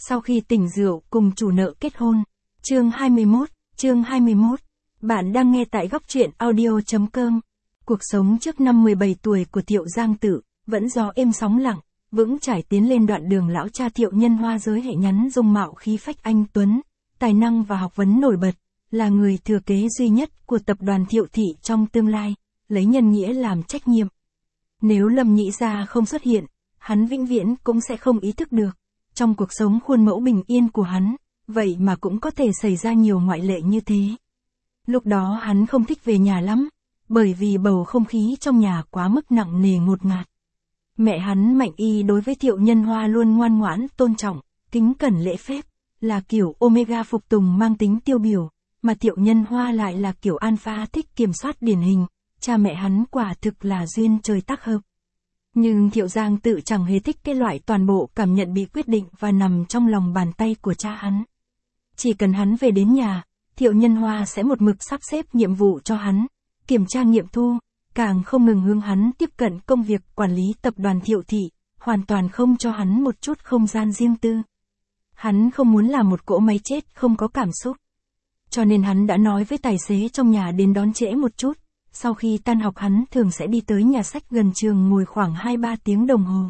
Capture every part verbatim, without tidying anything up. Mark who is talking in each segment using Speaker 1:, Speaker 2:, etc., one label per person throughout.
Speaker 1: Sau khi tỉnh rượu cùng chủ nợ kết hôn. Chương hai mươi mốt, chương hai mươi mốt. Bạn đang nghe tại góc truyện audio.com. Cuộc sống trước năm mười bảy tuổi của Thiệu Giang Tự, vẫn gió êm sóng lặng, vững chãi tiến lên đoạn đường lão cha Thiệu Nhân Hoa giới hệ nhắn dung mạo khí phách anh tuấn, tài năng và học vấn nổi bật, là người thừa kế duy nhất của tập đoàn Thiệu Thị trong tương lai, lấy nhân nghĩa làm trách nhiệm. Nếu Lâm Nhĩ Gia không xuất hiện, hắn vĩnh viễn cũng sẽ không ý thức được. Trong cuộc sống khuôn mẫu bình yên của hắn, vậy mà cũng có thể xảy ra nhiều ngoại lệ như thế. Lúc đó hắn không thích về nhà lắm, bởi vì bầu không khí trong nhà quá mức nặng nề ngột ngạt. Mẹ hắn Mạnh Y đối với Thiệu Nhân Hoa luôn ngoan ngoãn, tôn trọng, kính cẩn lễ phép, là kiểu Omega phục tùng mang tính tiêu biểu, mà Thiệu Nhân Hoa lại là kiểu Alpha thích kiểm soát điển hình, cha mẹ hắn quả thực là duyên trời tác hợp. Nhưng Thiệu Giang Tự chẳng hề thích cái loại toàn bộ cảm nhận bị quyết định và nằm trong lòng bàn tay của cha hắn. Chỉ cần hắn về đến nhà, Thiệu Nhân Hoa sẽ một mực sắp xếp nhiệm vụ cho hắn, kiểm tra nghiệm thu, càng không ngừng hướng hắn tiếp cận công việc quản lý tập đoàn Thiệu Thị, hoàn toàn không cho hắn một chút không gian riêng tư. Hắn không muốn là một cỗ máy chết không có cảm xúc. Cho nên hắn đã nói với tài xế trong nhà đến đón trễ một chút. Sau khi tan học hắn thường sẽ đi tới nhà sách gần trường ngồi khoảng hai ba tiếng đồng hồ.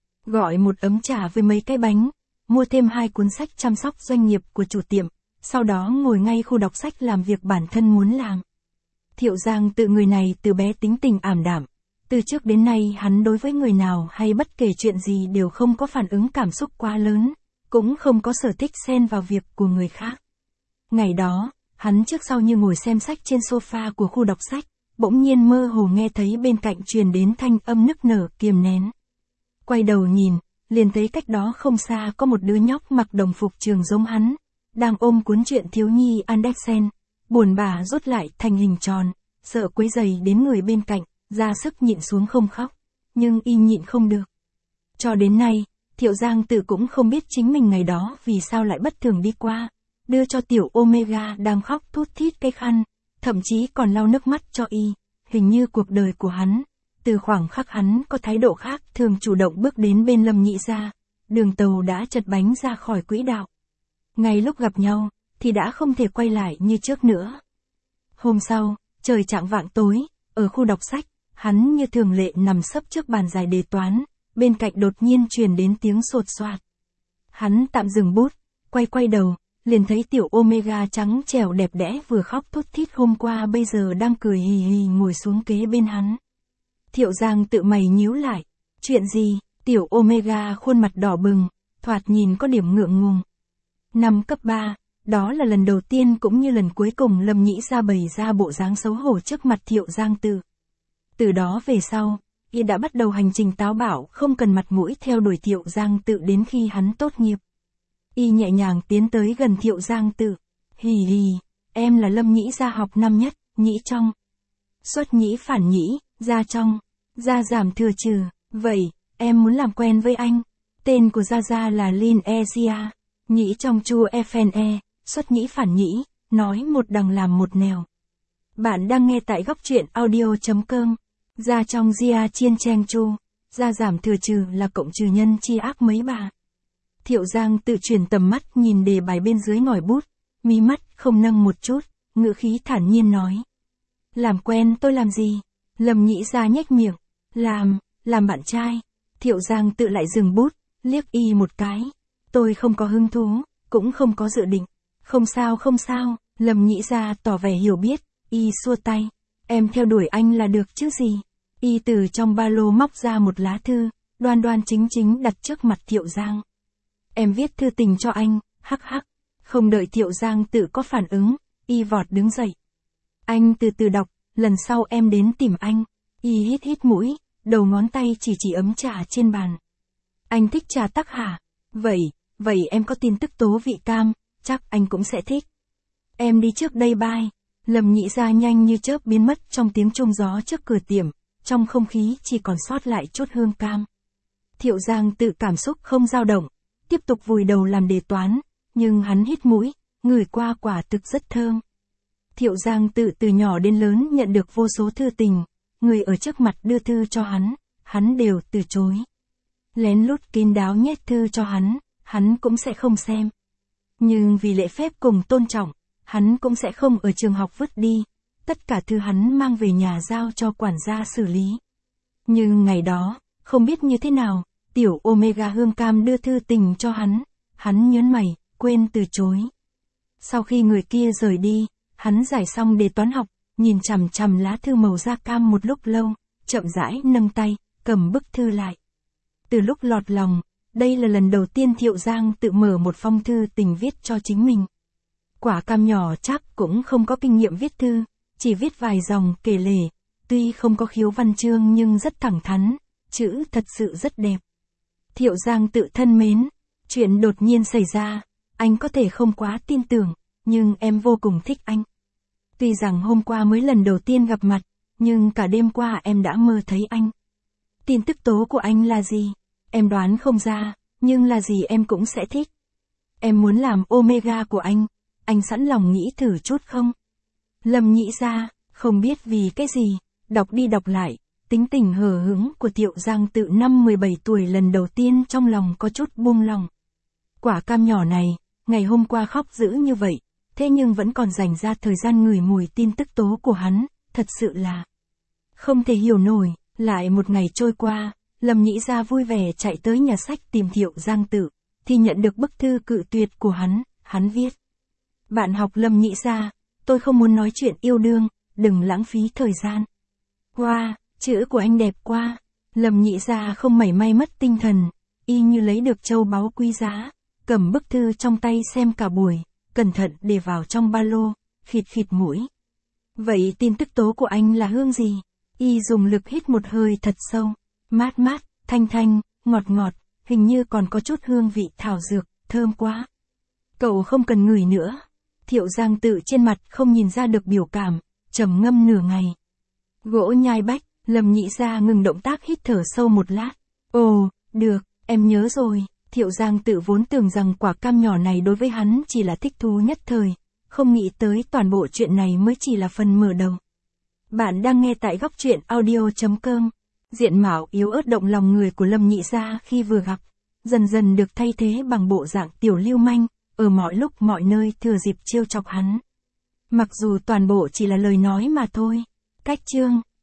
Speaker 1: Gọi một ấm trà với mấy cái bánh, mua thêm hai cuốn sách chăm sóc doanh nghiệp của chủ tiệm, sau đó ngồi ngay khu đọc sách làm việc bản thân muốn làm. Thiệu Giang Tự người này từ bé tính tình ảm đạm, từ trước đến nay hắn đối với người nào hay bất kể chuyện gì đều không có phản ứng cảm xúc quá lớn, cũng không có sở thích xen vào việc của người khác. Ngày đó, hắn trước sau như ngồi xem sách trên sofa của khu đọc sách. Bỗng nhiên mơ hồ nghe thấy bên cạnh truyền đến thanh âm nức nở kiềm nén. Quay đầu nhìn, liền thấy cách đó không xa có một đứa nhóc mặc đồng phục trường giống hắn, đang ôm cuốn truyện thiếu nhi Andersen, buồn bã rút lại thành hình tròn, sợ quấy rầy đến người bên cạnh, ra sức nhịn xuống không khóc, nhưng y nhịn không được. Cho đến nay, Thiệu Giang Tự cũng không biết chính mình ngày đó vì sao lại bất thường đi qua, đưa cho tiểu Omega đang khóc thút thít cái khăn. Thậm chí còn lau nước mắt cho y, hình như cuộc đời của hắn, từ khoảng khắc hắn có thái độ khác thường chủ động bước đến bên Lâm Nhĩ Gia, đường tàu đã chật bánh ra khỏi quỹ đạo. Ngay lúc gặp nhau, thì đã không thể quay lại như trước nữa. Hôm sau, trời chạng vạng tối, ở khu đọc sách, hắn như thường lệ nằm sấp trước bàn giải đề toán, bên cạnh đột nhiên truyền đến tiếng sột soạt. Hắn tạm dừng bút, quay quay đầu. Liền thấy tiểu Omega trắng trẻo đẹp đẽ vừa khóc thút thít hôm qua bây giờ đang cười hì hì ngồi xuống kế bên hắn. Thiệu Giang Tự mày nhíu lại. Chuyện gì? Tiểu Omega khuôn mặt đỏ bừng, thoạt nhìn có điểm ngượng ngùng. Năm cấp ba, đó là lần đầu tiên cũng như lần cuối cùng Lâm Nhĩ Gia bày ra bộ dáng xấu hổ trước mặt Thiệu Giang Tự. Từ đó về sau, y đã bắt đầu hành trình táo bạo không cần mặt mũi theo đuổi Thiệu Giang Tự đến khi hắn tốt nghiệp. Y nhẹ nhàng tiến tới gần Thiệu Giang Tự. Hì hì, em là Lâm Nhĩ Gia học năm nhất, Nhĩ trong. Xuất nhĩ phản nhĩ, gia trong. Gia giảm thừa trừ, vậy, em muốn làm quen với anh. Tên của Gia Gia là Lin Ezia. Nhĩ trong chu Fne, xuất nhĩ phản nhĩ, nói một đằng làm một nẻo. Bạn đang nghe tại góc truyện audio.com. Gia trong Gia chiên cheng chu. Gia giảm thừa trừ là cộng trừ nhân chi ác mấy bà. Thiệu Giang Tự chuyển tầm mắt nhìn đề bài bên dưới ngòi bút, mí mắt không nâng một chút, ngữ khí thản nhiên nói. Làm quen tôi làm gì? Lâm Nhĩ Gia nhếch miệng. Làm, làm bạn trai. Thiệu Giang Tự lại dừng bút, liếc y một cái. Tôi không có hứng thú, cũng không có dự định. Không sao không sao, Lâm Nhĩ Gia tỏ vẻ hiểu biết, y xua tay. Em theo đuổi anh là được chứ gì? Y từ trong ba lô móc ra một lá thư, đoan đoan chính chính đặt trước mặt Thiệu Giang. Em viết thư tình cho anh, hắc hắc. Không đợi Thiệu Giang Tự có phản ứng, y vọt đứng dậy. Anh từ từ đọc, lần sau em đến tìm anh. Y hít hít mũi, đầu ngón tay chỉ chỉ ấm trà trên bàn. Anh thích trà tắc hả? Vậy, vậy em có tin tức tố vị cam, chắc anh cũng sẽ thích. Em đi trước đây bye. Lâm Nhĩ Gia nhanh như chớp biến mất trong tiếng trung gió trước cửa tiệm, trong không khí chỉ còn sót lại chút hương cam. Thiệu Giang Tự cảm xúc không dao động, tiếp tục vùi đầu làm đề toán, nhưng hắn hít mũi, ngửi qua quả thực rất thơm. Thiệu Giang Tự từ nhỏ đến lớn nhận được vô số thư tình, người ở trước mặt đưa thư cho hắn, hắn đều từ chối. Lén lút kín đáo nhét thư cho hắn, hắn cũng sẽ không xem. Nhưng vì lễ phép cùng tôn trọng, hắn cũng sẽ không ở trường học vứt đi, tất cả thư hắn mang về nhà giao cho quản gia xử lý. Nhưng ngày đó, không biết như thế nào, tiểu Omega Hương Cam đưa thư tình cho hắn, hắn nhớn mày, quên từ chối. Sau khi người kia rời đi, hắn giải xong đề toán học, nhìn chằm chằm lá thư màu da cam một lúc lâu, chậm rãi nâng tay, cầm bức thư lại. Từ lúc lọt lòng, đây là lần đầu tiên Thiệu Giang tự mở một phong thư tình viết cho chính mình. Quả cam nhỏ chắc cũng không có kinh nghiệm viết thư, chỉ viết vài dòng kể lể, tuy không có khiếu văn chương nhưng rất thẳng thắn, chữ thật sự rất đẹp. Thiệu Giang tự thân mến, chuyện đột nhiên xảy ra, anh có thể không quá tin tưởng, nhưng em vô cùng thích anh. Tuy rằng hôm qua mới lần đầu tiên gặp mặt, nhưng cả đêm qua em đã mơ thấy anh. Tin tức tố của anh là gì? Em đoán không ra, nhưng là gì em cũng sẽ thích. Em muốn làm Omega của anh, anh sẵn lòng nghĩ thử chút không? Lâm Nhĩ Gia, không biết vì cái gì, đọc đi đọc lại, tính tình hờ hững của Thiệu Giang tự năm mười bảy tuổi lần đầu tiên trong lòng có chút buông lòng. Quả cam nhỏ này, ngày hôm qua khóc dữ như vậy, thế nhưng vẫn còn dành ra thời gian ngửi mùi tin tức tố của hắn, thật sự là không thể hiểu nổi. Lại một ngày trôi qua, Lâm Nhĩ Gia vui vẻ chạy tới nhà sách tìm Thiệu Giang tự, thì nhận được bức thư cự tuyệt của hắn, hắn viết. Bạn học Lâm Nhĩ Gia, tôi không muốn nói chuyện yêu đương, đừng lãng phí thời gian. Wow, chữ của anh đẹp quá. Lâm Nhĩ Gia không mảy may mất tinh thần, y như lấy được châu báu quý giá, cầm bức thư trong tay xem cả buổi, cẩn thận để vào trong ba lô, khịt khịt mũi. Vậy tin tức tố của anh là hương gì? Y dùng lực hít một hơi thật sâu, mát mát, thanh thanh, ngọt ngọt, hình như còn có chút hương vị thảo dược, thơm quá. Cậu không cần ngửi nữa. Thiệu Giang tự trên mặt không nhìn ra được biểu cảm, trầm ngâm nửa ngày. Gỗ nhai bách, Lâm Nhĩ Gia ngừng động tác hít thở sâu một lát. Ồ, được, em nhớ rồi. Thiệu Giang tự vốn tưởng rằng quả cam nhỏ này đối với hắn chỉ là thích thú nhất thời, không nghĩ tới toàn bộ chuyện này mới chỉ là phần mở đầu. Bạn đang nghe tại góc truyện audio chấm com. Diện mạo yếu ớt động lòng người của Lâm Nhĩ Gia khi vừa gặp, dần dần được thay thế bằng bộ dạng tiểu lưu manh, ở mọi lúc mọi nơi thừa dịp trêu chọc hắn. Mặc dù toàn bộ chỉ là lời nói mà thôi. Cách chương